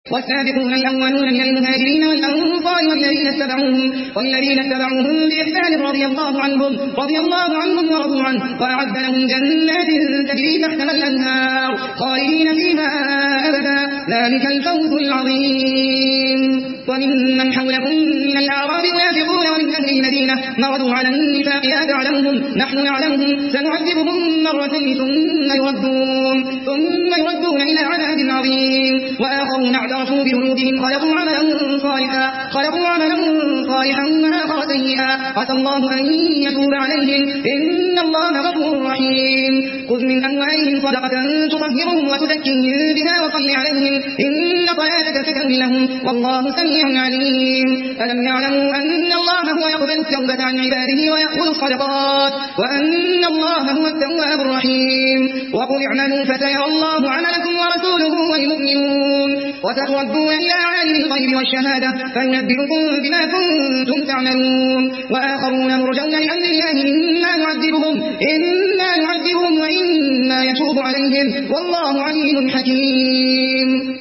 والسابقون الأولون من المهاجرين والأنصار والذين اتبعوهم بإحسان رضي الله عنهم ورضوا عنه وأعد لهم جنات تجري تحتها الأنهار خالدين فيها أبدا ذلك الفوز العظيم. وممن حولكم من الأعراب منافقون ومن أهل المدينة مرضوا على النفاق لا تعلمهم نحن نعلمهم سنعذبهم مرتين ثم يردون إلى عذاب عظيم. وآخرون اعترفوا بذنوبهم خلقوا عملا صالحا وآخر سيئا عسى الله أن يتوب عليهم إن الله غفور رحيم. خذ من أموالهم صدقة تطهرهم وتزكيهم بها وصل عليهم إن صلاتك سكن لهم والله سميع عليم. ألم يعلموا أن الله هو يقبل التوبة عن عباده ويأخذ الصدقات وأن الله هو التواب الرحيم. وقل اعملوا فسيرى الله عملكم ورسوله والمؤمنون وستردون إلى عالم الغيب والشهادة فينبئكم بما كنتم تعملون. وآخرون مرجون لأمر الله إما يعذبهم وإما يتوب عليهم والله عليم حكيم.